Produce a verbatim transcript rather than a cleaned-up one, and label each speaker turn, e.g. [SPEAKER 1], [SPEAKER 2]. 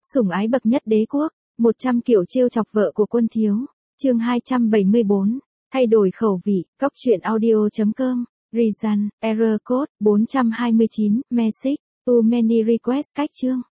[SPEAKER 1] Sủng ái bậc nhất đế quốc, một trăm kiểu trêu chọc vợ của quân thiếu. Chương hai trăm bảy mươi bốn. Thay đổi khẩu vị, cóc truyện audio chấm com. Reason, error code, bốn trăm hai mươi chín, message, too many request cách chương.